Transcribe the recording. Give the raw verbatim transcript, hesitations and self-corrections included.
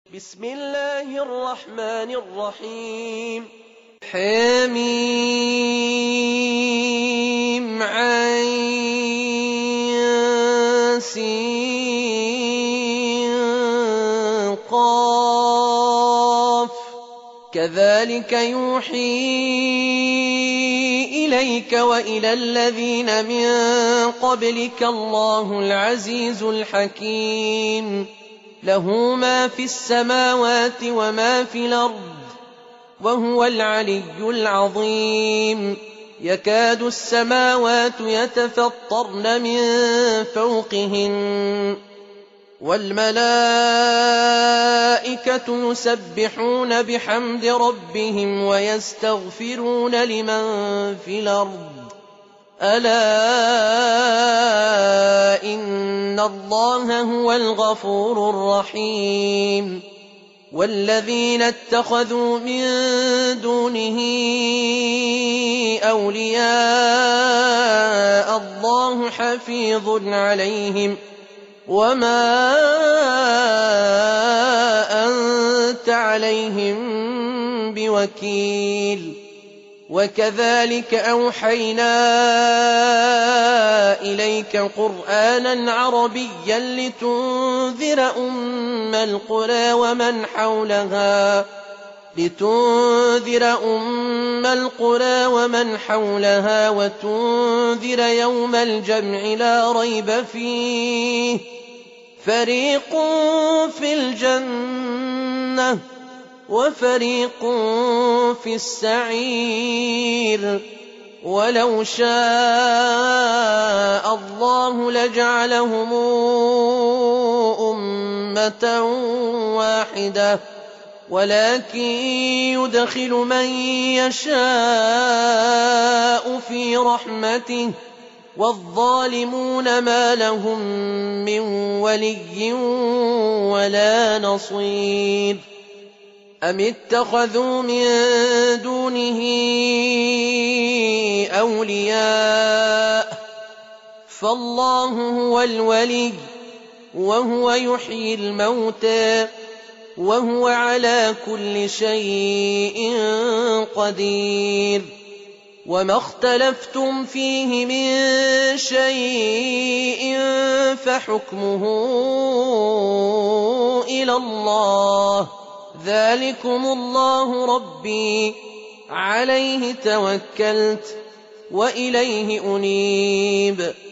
بسم الله الرحمن الرحيم حميم عين سين قاف كذلك يوحي إليك وإلى الذين من قبلك الله العزيز الحكيم له ما في السماوات وما في الأرض وهو العلي العظيم يكاد السماوات يتفطرن من فوقهن والملائكة يسبحون بحمد ربهم ويستغفرون لمن في الأرض ألا إن الله هو الغفور الرحيم والذين اتخذوا من دونه أولياء الله حفيظ عليهم وما أنت عليهم بوكيل وكذلك أوحينا إليك قرآنا عربيا لتنذر أم القرى ومن حولها لتنذر أم القرى ومن حولها وتنذر يوم الجمع لا ريب فيه فريق في الجنة وفريق في السعير ولو شاء الله لجعلهم أمة واحدة ولكن يدخل من يشاء في رحمته والظالمون ما لهم من ولي ولا نصير أم اتخذوا من دونه أولياء فالله هو الولي وهو يحيي الموتى وهو على كل شيء قدير وما اختلفتم فيه من شيء فحكمه إلى الله ذلكم الله ربي عليه توكلت وإليه أنيب